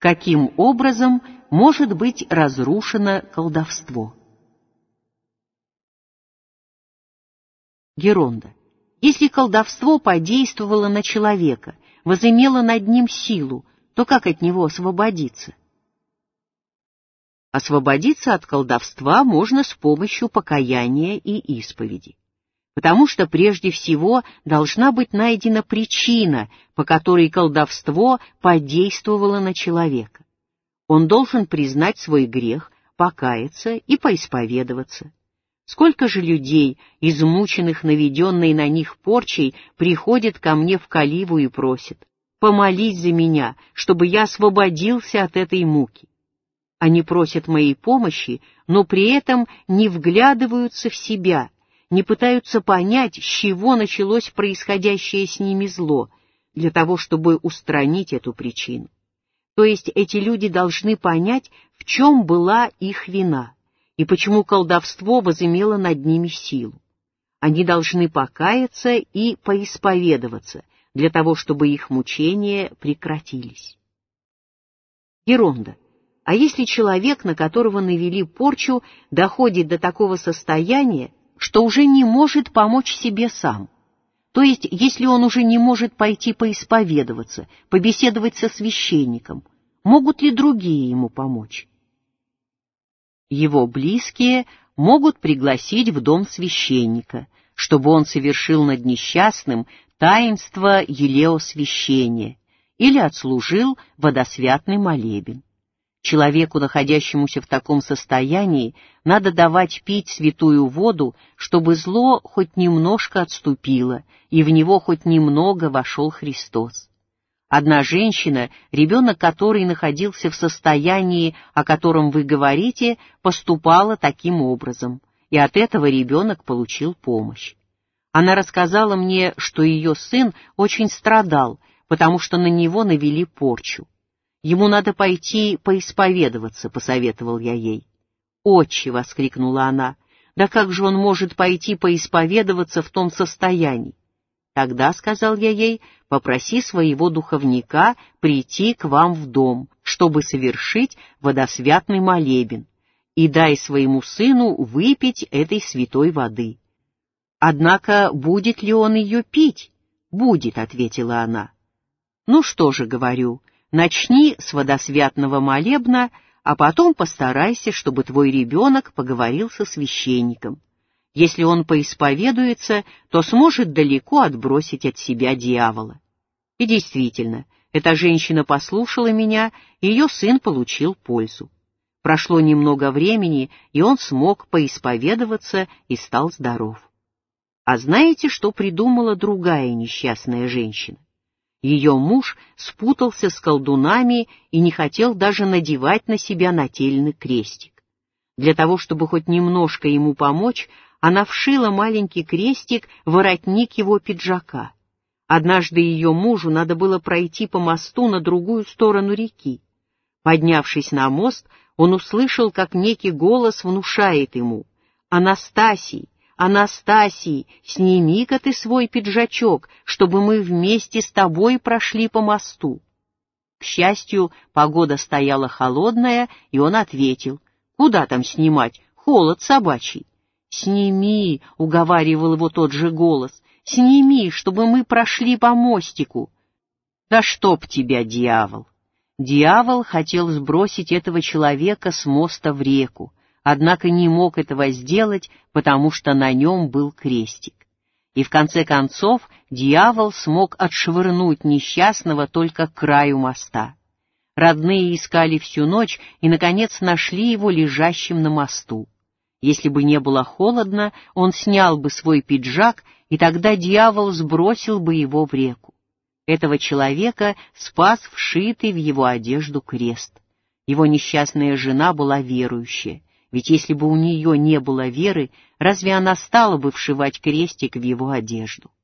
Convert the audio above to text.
Каким образом может быть разрушено колдовство? Геронда. Если колдовство подействовало на человека, возымело над ним силу, то как от него освободиться? Освободиться от колдовства можно с помощью покаяния и исповеди. Потому что прежде всего должна быть найдена причина, по которой колдовство подействовало на человека. Он должен признать свой грех, покаяться и поисповедоваться. Сколько же людей, измученных наведенной на них порчей, приходят ко мне в Каливу и просят: «Помолись за меня, чтобы я освободился от этой муки». Они просят моей помощи, но при этом не вглядываются в себя, не пытаются понять, с чего началось происходящее с ними зло, для того, чтобы устранить эту причину. То есть эти люди должны понять, в чем была их вина, и почему колдовство возымело над ними силу. Они должны покаяться и поисповедоваться, для того, чтобы их мучения прекратились. Геронда. А если человек, на которого навели порчу, доходит до такого состояния, что уже не может помочь себе сам? То есть, если он уже не может пойти поисповедоваться, побеседовать со священником, могут ли другие ему помочь? Его близкие могут пригласить в дом священника, чтобы он совершил над несчастным таинство елеосвящения или отслужил водосвятный молебен. Человеку, находящемуся в таком состоянии, надо давать пить святую воду, чтобы зло хоть немножко отступило, и в него хоть немного вошел Христос. Одна женщина, ребенок которой находился в состоянии, о котором вы говорите, поступала таким образом, и от этого ребенок получил помощь. Она рассказала мне, что ее сын очень страдал, потому что на него навели порчу. «Ему надо пойти поисповедоваться», — посоветовал я ей. «Отче!» — воскликнула она. «Да как же он может пойти поисповедоваться в том состоянии?» «Тогда, — сказал я ей, — попроси своего духовника прийти к вам в дом, чтобы совершить водосвятный молебен, и дай своему сыну выпить этой святой воды». «Однако будет ли он ее пить?» «Будет», — ответила она. «Ну что же, — говорю, — начни с водосвятного молебна, а потом постарайся, чтобы твой ребенок поговорил со священником. Если он поисповедуется, то сможет далеко отбросить от себя дьявола». И действительно, эта женщина послушала меня, и ее сын получил пользу. Прошло немного времени, и он смог поисповедоваться и стал здоров. А знаете, что придумала другая несчастная женщина? Ее муж спутался с колдунами и не хотел даже надевать на себя нательный крестик. Для того, чтобы хоть немножко ему помочь, она вшила маленький крестик в воротник его пиджака. Однажды ее мужу надо было пройти по мосту на другую сторону реки. Поднявшись на мост, он услышал, как некий голос внушает ему: «Анастасий, Анастасий, сними-ка ты свой пиджачок, чтобы мы вместе с тобой прошли по мосту». К счастью, погода стояла холодная, и он ответил: «Куда там снимать? Холод собачий». «Сними», — уговаривал его тот же голос, — «сними, чтобы мы прошли по мостику». «Да чтоб тебя, дьявол!» Дьявол хотел сбросить этого человека с моста в реку, однако не мог этого сделать, потому что на нем был крестик. И в конце концов дьявол смог отшвырнуть несчастного только к краю моста. Родные искали всю ночь и, наконец, нашли его лежащим на мосту. Если бы не было холодно, он снял бы свой пиджак, и тогда дьявол сбросил бы его в реку. Этого человека спас вшитый в его одежду крест. Его несчастная жена была верующая. Ведь если бы у нее не было веры, разве она стала бы вшивать крестик в его одежду?